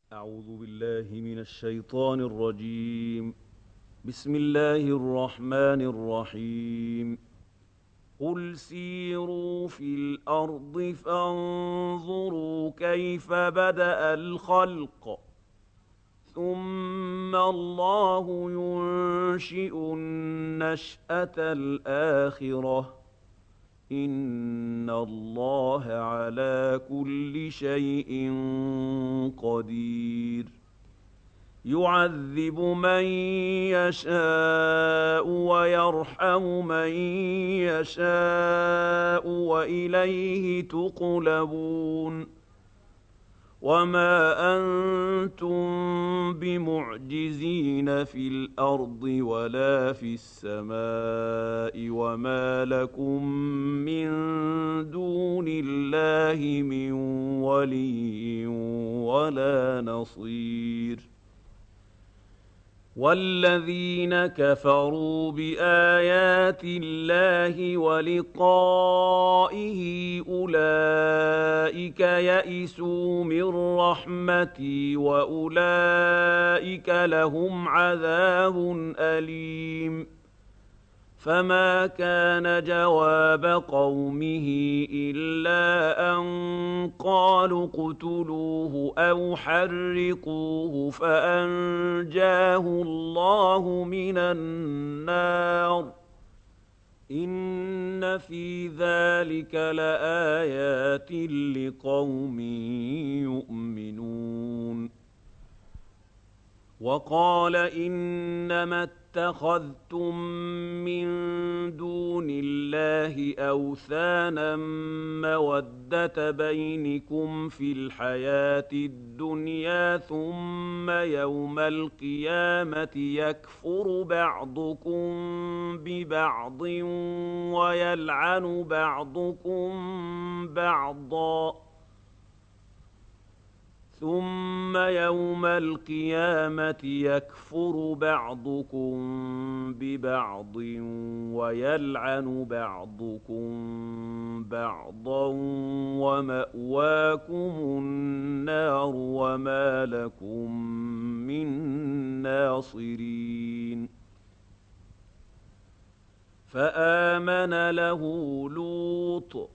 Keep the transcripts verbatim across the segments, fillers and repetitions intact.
أعوذ بالله من الشيطان الرجيم. بسم الله الرحمن الرحيم. قل سيروا في الأرض فانظروا كيف بدأ الخلق ثم الله ينشئ النشأة الآخرة إن الله على كل شيء قدير. يعذب من يشاء ويرحم من يشاء وإليه تقلبون. وما أنتم بمعجزين في الأرض ولا في السماء وما لكم من دون الله من ولي ولا نصير. والذين كفروا بآيات الله ولقائه أولئك يئسوا من رحمتي وأولئك لهم عذاب أليم. فما كان جواب قومه إلا أن قالوا اقتلوه أو حرقوه فأنجاه الله من النار. إن في ذلك لآيات لقوم يؤمنون. وقال إنما اتخذتم من دون الله أوثانا مودة بينكم في الحياة الدنيا ثم يوم القيامة يكفر بعضكم ببعض ويلعن بعضكم بعضا ثم يوم القيامة يكفر بعضكم ببعض ويلعن بعضكم بعضا ومأواكم النار وما لكم من ناصرين. فآمن له لوط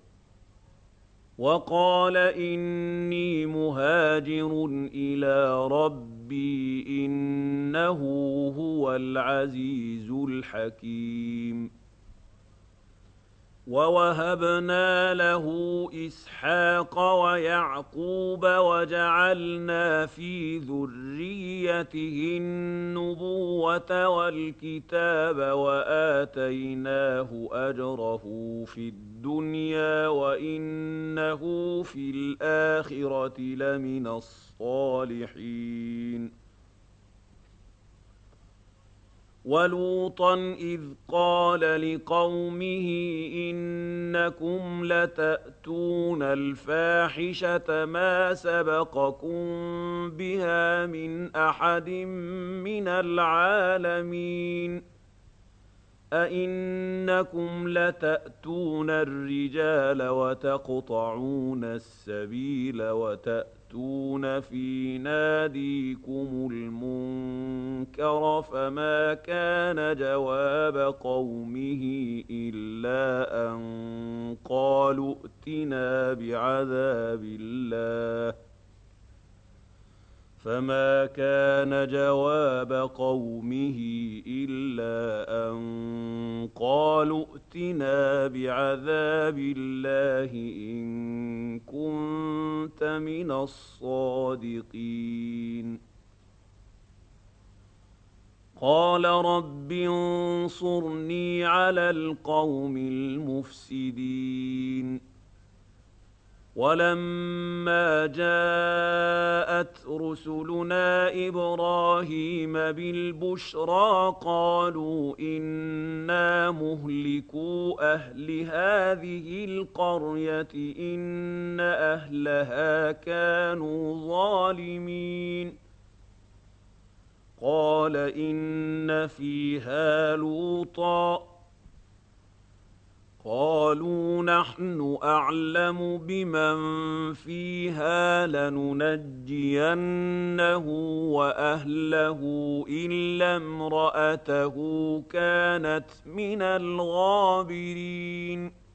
وقال إني مهاجر إلى ربي إنه هو العزيز الحكيم. ووهبنا له إسحاق ويعقوب وجعلنا في ذريته النبوة والكتاب وآتيناه أجره في الدنيا وإنه في الآخرة لمن الصالحين. ولوطا إذ قال لقومه إنكم لتأتون الفاحشة ما سبقكم بها من أحد من العالمين. أئنكم لتأتون الرجال وتقطعون السبيل وتأتون في ناديكم المنكر فما كان جواب قومه إلا أن قالوا ائتنا بعذاب الله. فما كان جواب قومه إلا أن قالوا ائتنا بعذاب الله إن كنت من الصادقين. قال رب انصرني على القوم المفسدين. ولما جاءت رسلنا إبراهيم بالبشرى قالوا إنا مهلكو أهل هذه القرية إن أهلها كانوا ظالمين. قال إن فيها لوطا قالوا نحن أعلم بمن فيها لننجينه وأهله إلا امرأته كانت من الغابرين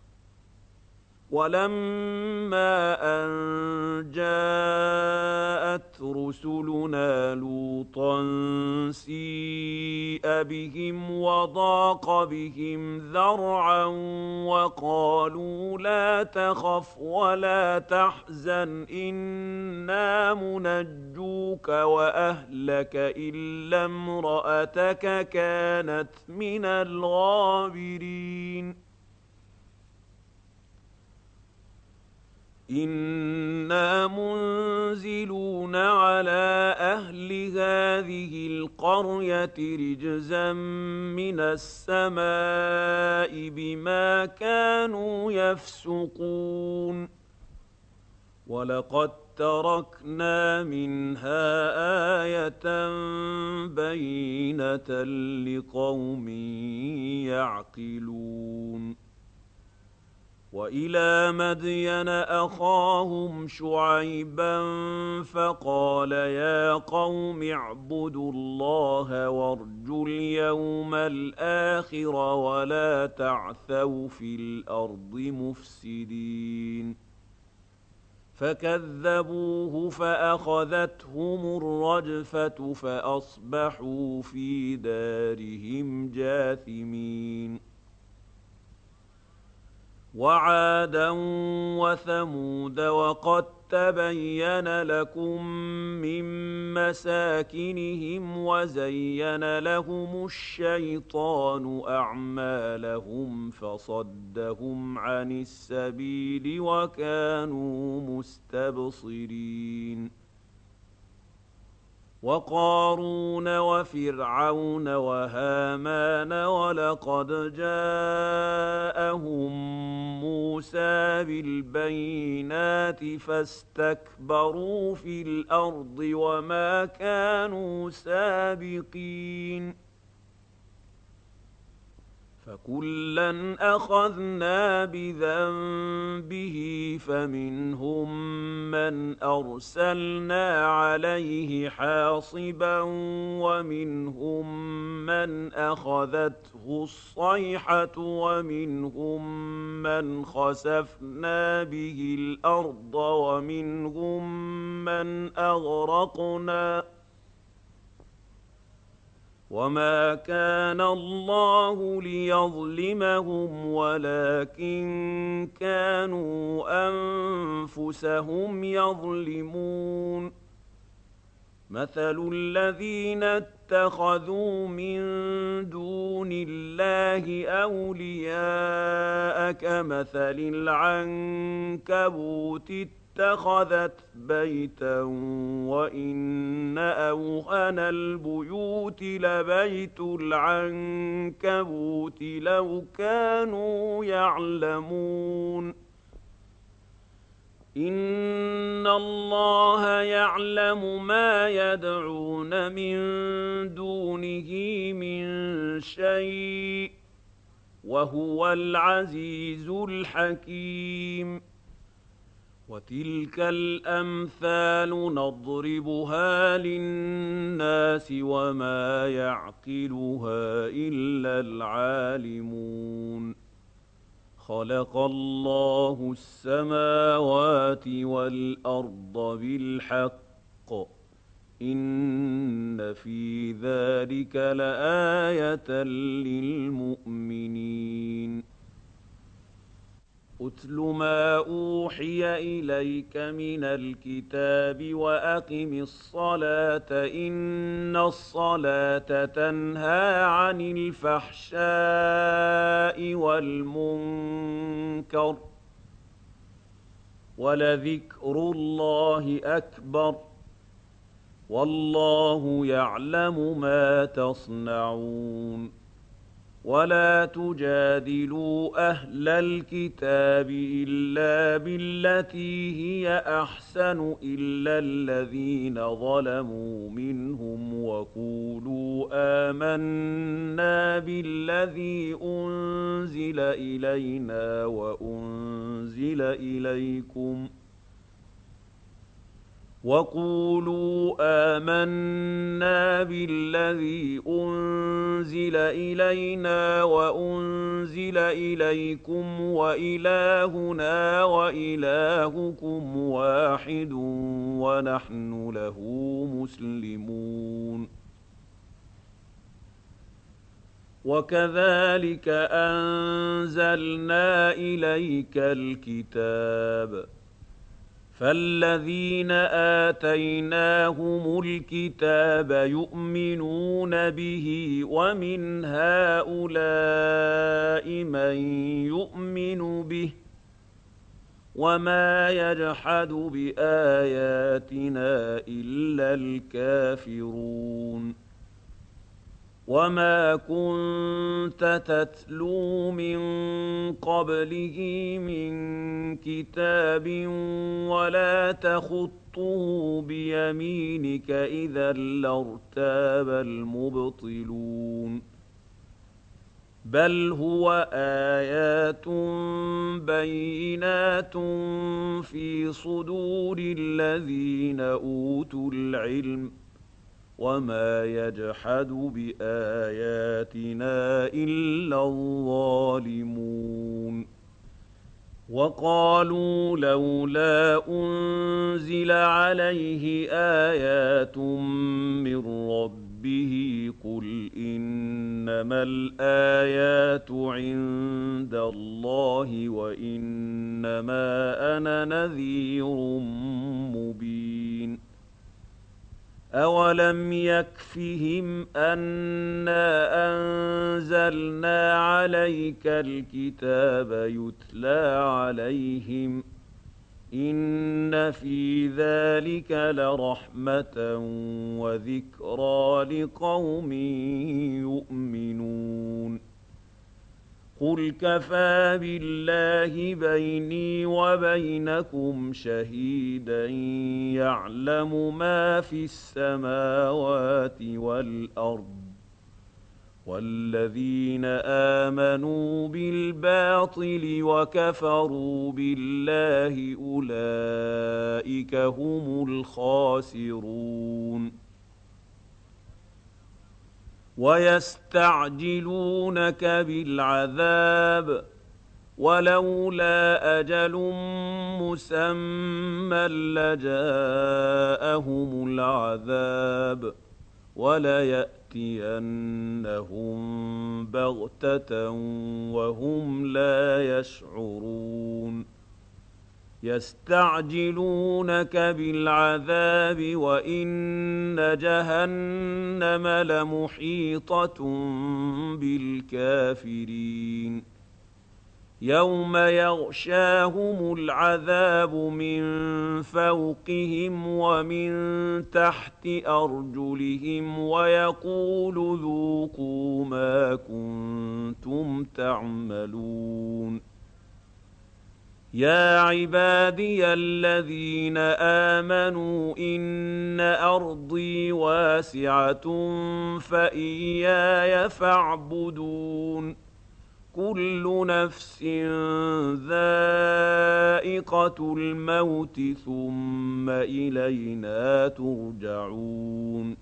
ولما أن جاءت رسلنا لوطا سيء بهم وضاق بهم ذرعا وقالوا لا تخف ولا تحزن إنا منجوك وأهلك إلا امرأتك كانت من الغابرين إنا منزلون على أهل هذه القرية رجزا من السماء بما كانوا يفسقون ولقد تركنا منها آية بينة لقوم يعقلون وإلى مدين أخاهم شعيبا فقال يا قوم اعبدوا الله وارجوا اليوم الآخر ولا تعثوا في الأرض مفسدين فكذبوه فأخذتهم الرجفة فأصبحوا في دارهم جاثمين وعادا وثمود وقد تبين لكم من مساكنهم وزين لهم الشيطان أعمالهم فصدهم عن السبيل وكانوا مستبصرين وقارون وفرعون وهامان ولقد جاءهم موسى بالبينات فاستكبروا في الأرض وما كانوا سابقين فكلا أخذنا بذنبه فمنهم من أرسلنا عليه حاصبا ومنهم من أخذته الصيحة ومنهم من خسفنا به الأرض ومنهم من أغرقنا وما كان الله ليظلمهم ولكن كانوا أنفسهم يظلمون مثل الذين اتخذوا من دون الله أولياء كمثل العنكبوت اتخذت بيتا وإن أوهن البيوت لبيت العنكبوت لو كانوا يعلمون إن الله يعلم ما يدعون من دونه من شيء وهو العزيز الحكيم وتلك الأمثال نضربها للناس وما يعقلها إلا العالمون خلق الله السماوات والأرض بالحق إن في ذلك لآية للمؤمنين أتل ما أوحي إليك من الكتاب وأقم الصلاة إن الصلاة تنهى عن الفحشاء والمنكر ولذكر الله أكبر والله يعلم ما تصنعون ولا تجادلوا أهل الكتاب إلا بالتي هي أحسن إلا الذين ظلموا منهم وقولوا آمنا بالذي أنزل إلينا وأنزل إليكم وقولوا آمنا بالذي أنزل إلينا وأنزل إليكم وإلهنا وإلهكم واحد ونحن له مسلمون وكذلك أنزلنا إليك الكتاب فالذين آتيناهم الكتاب يؤمنون به ومن هؤلاء من يؤمن به وما يجحد بآياتنا إلا الكافرون وما كنت تتلو من قبله من كتاب ولا تخطه بيمينك إذا لارتاب المبطلون بل هو آيات بينات في صدور الذين أوتوا العلم وما يجحد بآياتنا إلا الظالمون وقالوا لولا أنزل عليه آيات من ربه قل إنما الآيات عند الله وإنما أنا نذير مبين أولم يكفهم أنا أنزلنا عليك الكتاب يتلى عليهم إن في ذلك لرحمة وذكرى لقوم يؤمنون قل كفى بالله بيني وبينكم شهيدا يعلم ما في السماوات والأرض والذين آمنوا بالباطل وكفروا بالله أولئك هم الخاسرون ويستعجلونك بالعذاب ولولا أجل مسمى لجاءهم العذاب وليأتينهم بغتة وهم لا يشعرون يستعجلونك بالعذاب وإن جهنم لمحيطة بالكافرين يوم يغشاهم العذاب من فوقهم ومن تحت أرجلهم ويقول ذوقوا ما كنتم تعملون يا عبادي الذين آمنوا إن أرضي واسعة فإياي فاعبدون كل نفس ذائقة الموت ثم إلينا ترجعون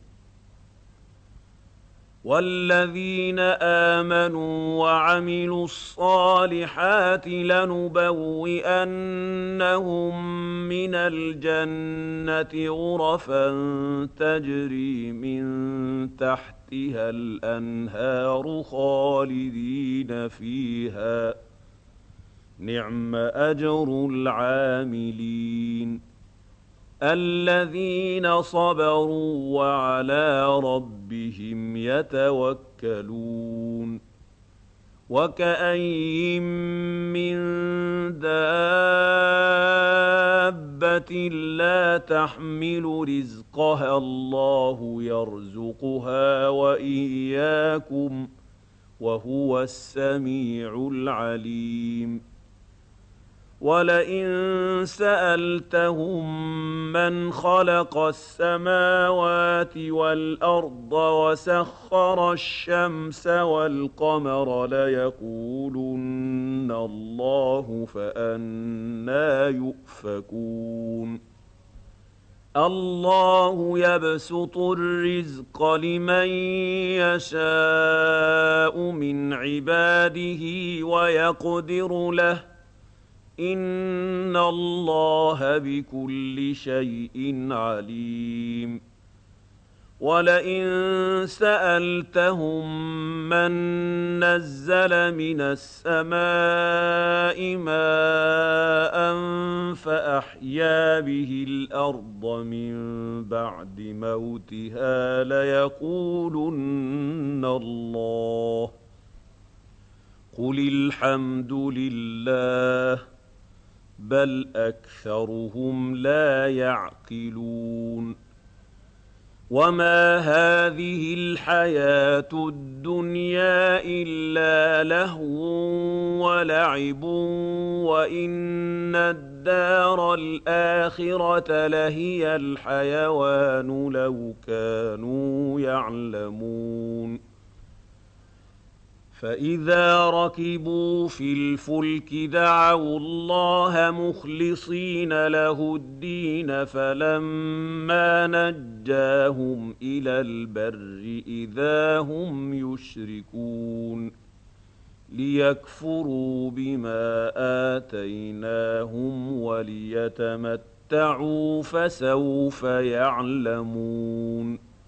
والذين آمنوا وعملوا الصالحات لنبوئنهم من الجنة غرفا تجري من تحتها الأنهار خالدين فيها نعم أجر العاملين الذين صبروا وعلى ربهم يتوكلون وكأين من دابة لا تحمل رزقها الله يرزقها وإياكم وهو السميع العليم ولئن سألتهم من خلق السماوات والأرض وسخر الشمس والقمر ليقولن الله فأنى يؤفكون الله يبسط الرزق لمن يشاء من عباده ويقدر له إن الله بكل شيء عليم ولئن سألتهم من نزل من السماء ماء فأحيا به الأرض من بعد موتها ليقولن الله قل الحمد لله بل أكثرهم لا يعقلون وما هذه الحياة الدنيا إلا لهو ولعب وإن الدار الآخرة لهي الحيوان لو كانوا يعلمون فإذا ركبوا في الفلك دعوا الله مخلصين له الدين فلما نجاهم إلى البر إذا هم يشركون ليكفروا بما آتيناهم وليتمتعوا فسوف يعلمون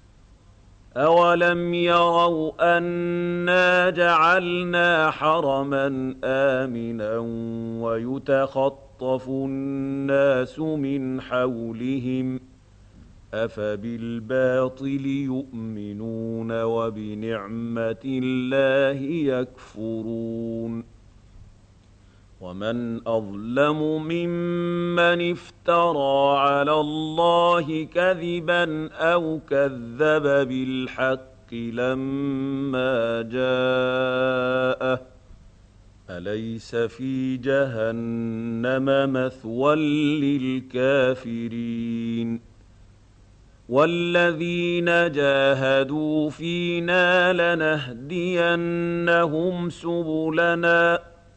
أولم يروا أنا جعلنا حرما آمنا ويتخطف الناس من حولهم أفبالباطل يؤمنون وبنعمة الله يكفرون ومن أظلم ممن افترى على الله كذبا أو كذب بالحق لما جاءه أليس في جهنم مثوى للكافرين والذين جاهدوا فينا لنهدينهم سبلنا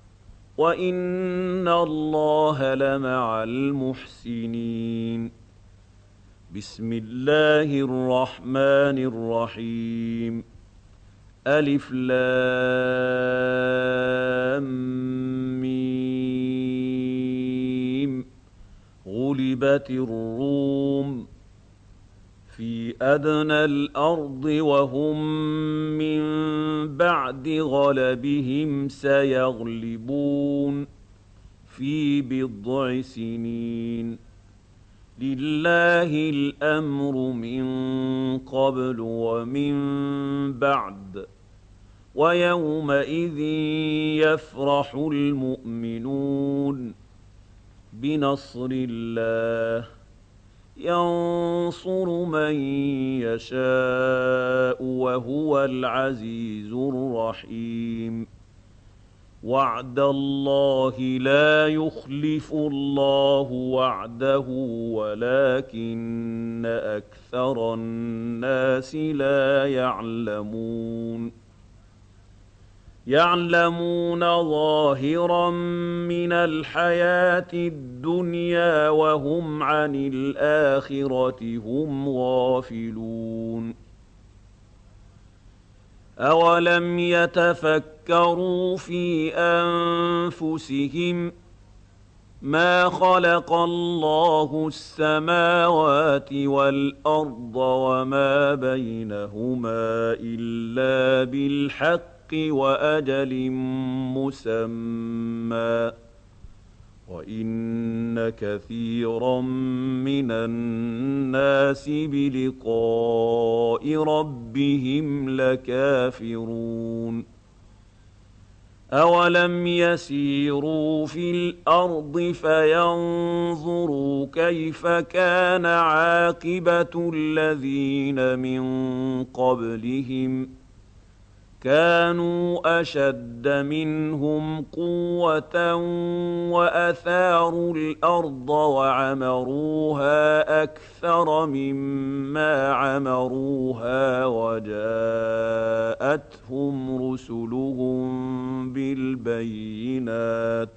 وإن الله لمع المحسنين بسم الله الرحمن الرحيم ألف لام ميم غلبت الروم في أدنى الأرض وهم من بعد غلبهم سيغلبون في بضع سنين لله الأمر من قبل ومن بعد ويومئذ يفرح المؤمنون بنصر الله ينصر من يشاء وهو العزيز الرحيم وعد الله لا يخلف الله وعده ولكن أكثر الناس لا يعلمون يعلمون ظاهرا من الحياة الدنيا وهم عن الآخرة هم غافلون أولم يتفكروا في أنفسهم ما خلق الله السماوات والأرض وما بينهما إلا بالحق وأجل مسمى وإن كثيرا من الناس بلقاء ربهم لكافرون أولم يسيروا في الأرض فينظروا كيف كان عاقبة الذين من قبلهم كانوا أشد منهم قوة وأثاروا الأرض وعمروها أكثر مما عمروها وجاءتهم رسلهم بالبينات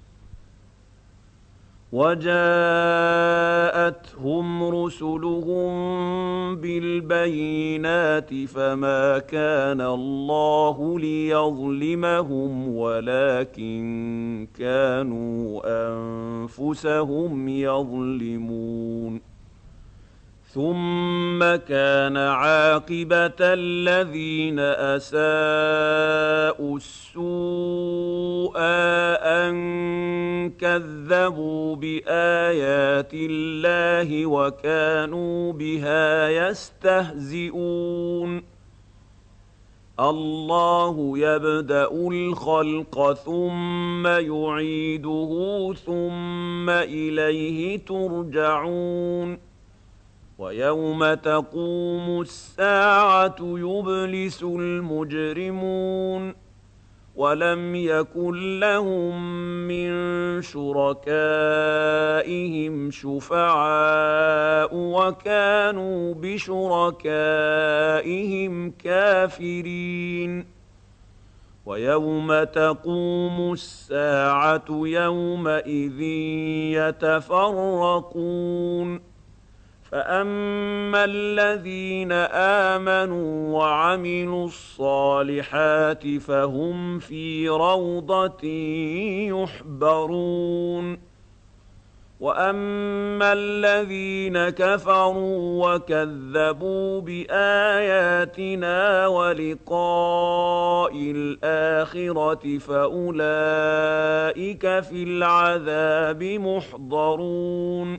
وجاءتهم رسلهم بالبينات فما كان الله ليظلمهم ولكن كانوا أنفسهم يظلمون ثم كان عاقبة الذين أساءوا السوء أن كذبوا بآيات الله وكانوا بها يستهزئون الله يبدأ الخلق ثم يعيده ثم إليه ترجعون ويوم تقوم الساعة يبلس المجرمون ولم يكن لهم من شركائهم شفعاء وكانوا بشركائهم كافرين ويوم تقوم الساعة يومئذ يتفرقون فأما الذين آمنوا وعملوا الصالحات فهم في روضة يحبرون وأما الذين كفروا وكذبوا بآياتنا ولقاء الآخرة فأولئك في العذاب محضرون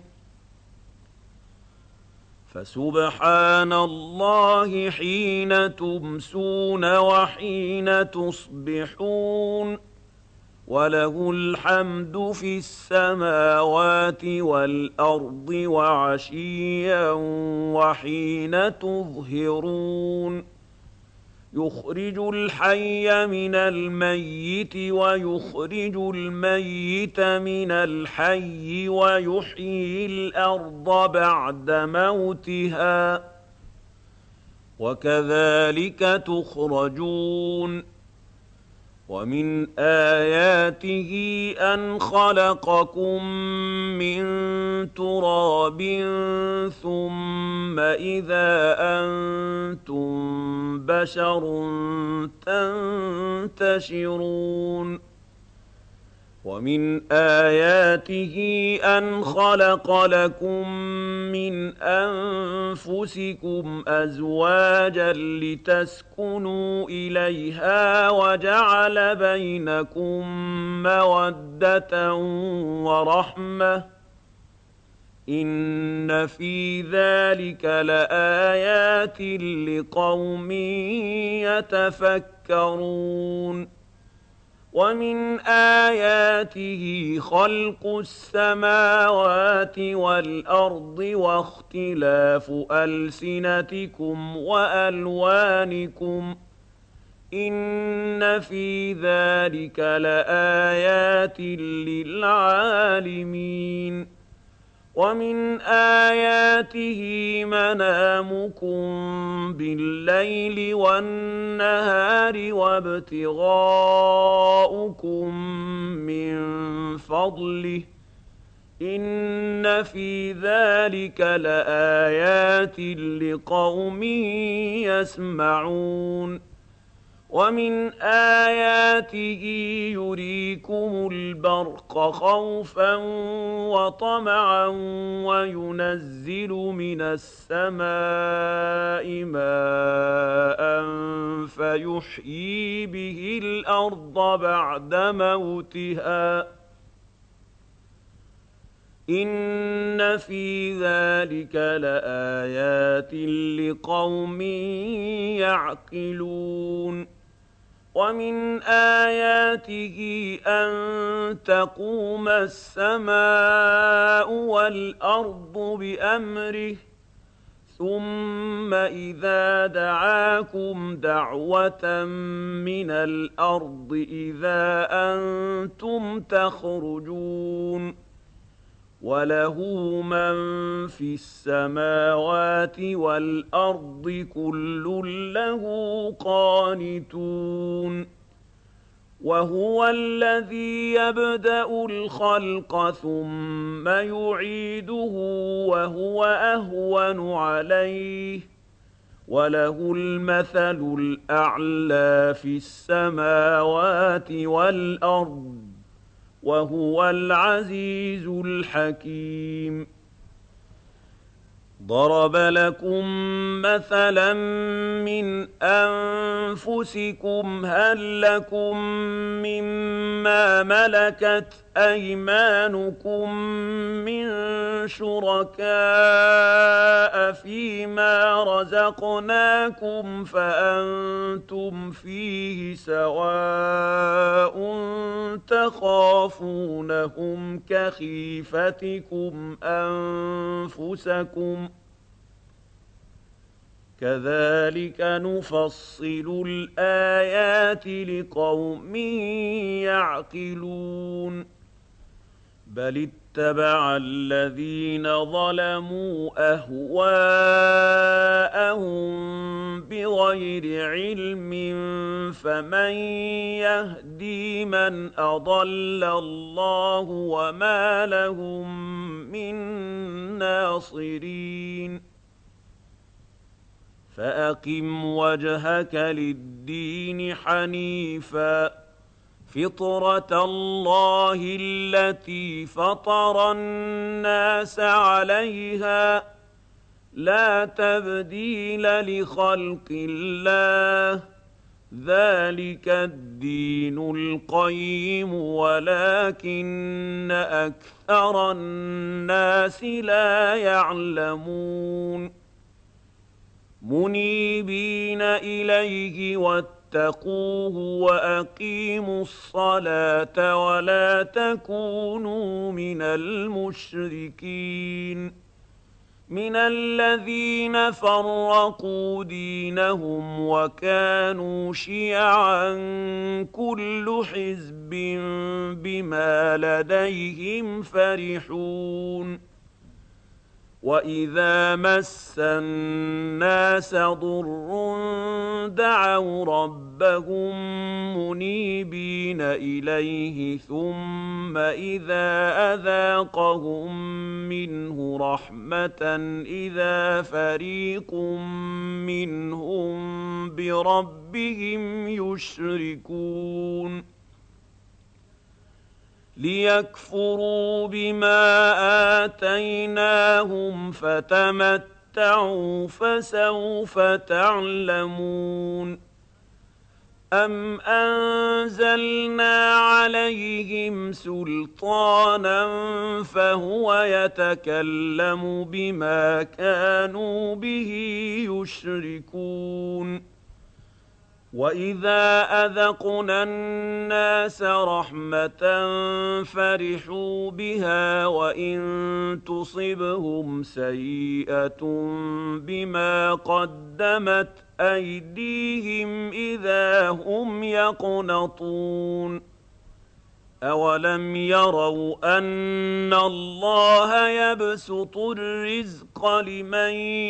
فسبحان الله حين تمسون وحين تصبحون وله الحمد في السماوات والأرض وعشيا وحين تظهرون يخرج الحي من الميت ويخرج الميت من الحي ويحيي الأرض بعد موتها وكذلك تخرجون ومن آياته أن خلقكم من تراب ثم إذا أنتم بشر تنتشرون ومن آياته أن خلق لكم من أنفسكم أزواجا لتسكنوا إليها وجعل بينكم مودة ورحمة إن في ذلك لآيات لقوم يتفكرون ومن آياته خلق السماوات والأرض واختلاف ألسنتكم وألوانكم إن في ذلك لآيات للعالمين ومن آياته منامكم بالليل والنهار وابتغاؤكم من فضله إن في ذلك لآيات لقوم يسمعون ومن آياته يريكم البرق خوفا وطمعا وينزل من السماء ماء فيحيي به الأرض بعد موتها إن في ذلك لآيات لقوم يعقلون ومن آياته أن تقوم السماء والأرض بأمره ثم إذا دعاكم دعوة من الأرض إذا أنتم تخرجون وله من في السماوات والأرض كل له قانتون وهو الذي يبدأ الخلق ثم يعيده وهو أهون عليه وله المثل الأعلى في السماوات والأرض وهو العزيز الحكيم ضرب لكم مثلا من أنفسكم هل لكم مما ملكت أيمانكم من شركاء فيما رزقناكم فأنتم فيه سواء تخافونهم كخيفتكم أنفسكم كذلك نفصل الآيات لقوم يعقلون بل اتبع الذين ظلموا أهواءهم بغير علم فمن يهدي من أضل الله وما لهم من ناصرين فأقم وجهك للدين حنيفا فطرة الله التي فطر الناس عليها لا تبديل لخلق الله ذلك الدين القيم ولكن أكثر الناس لا يعلمون منيبين إليه واتقوه وأقيموا الصلاة ولا تكونوا من المشركين من الذين فرقوا دينهم وكانوا شيعا كل حزب بما لديهم فرحون وإذا مس الناس ضر دعوا ربهم منيبين إليه ثم إذا أذاقهم منه رحمة إذا فريق منهم بربهم يشركون ليكفروا بما آتيناهم فتمتعوا فسوف تعلمون أم أنزلنا عليهم سلطانا فهو يتكلم بما كانوا به يشركون وإذا أذقنا الناس رحمة فرحوا بها وإن تصبهم سيئة بما قدمت أيديهم إذا هم يقنطون أولم يروا أن الله يبسط الرزق لمن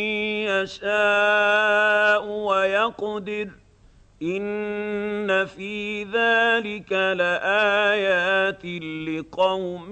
يشاء ويقدر إن في ذلك لآيات لقوم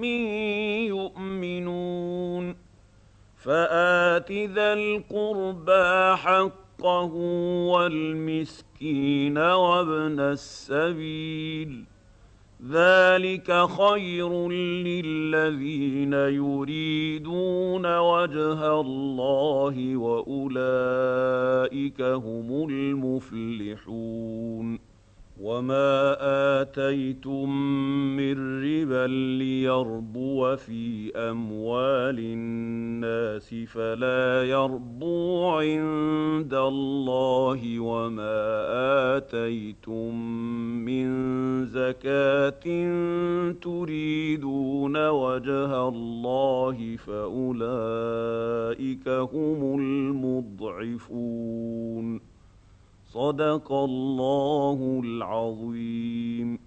يؤمنون فآت ذا القربى حقه والمسكين وابن السبيل ذلك خير للذين يريدون وجه الله وأولئك هم المفلحون وما آتيتم من ربا رِبًا لِّيَرْبُوَ فِي أَمْوَالِ النَّاسِ فَلَا يَرْبُو عِندَ اللَّهِ وَمَا آتَيْتُم مِّن زَكَاةٍ تُرِيدُونَ وَجْهَ اللَّهِ فَأُولَٰئِكَ هُمُ الْمُضْعِفُونَ. صدق الله العظيم.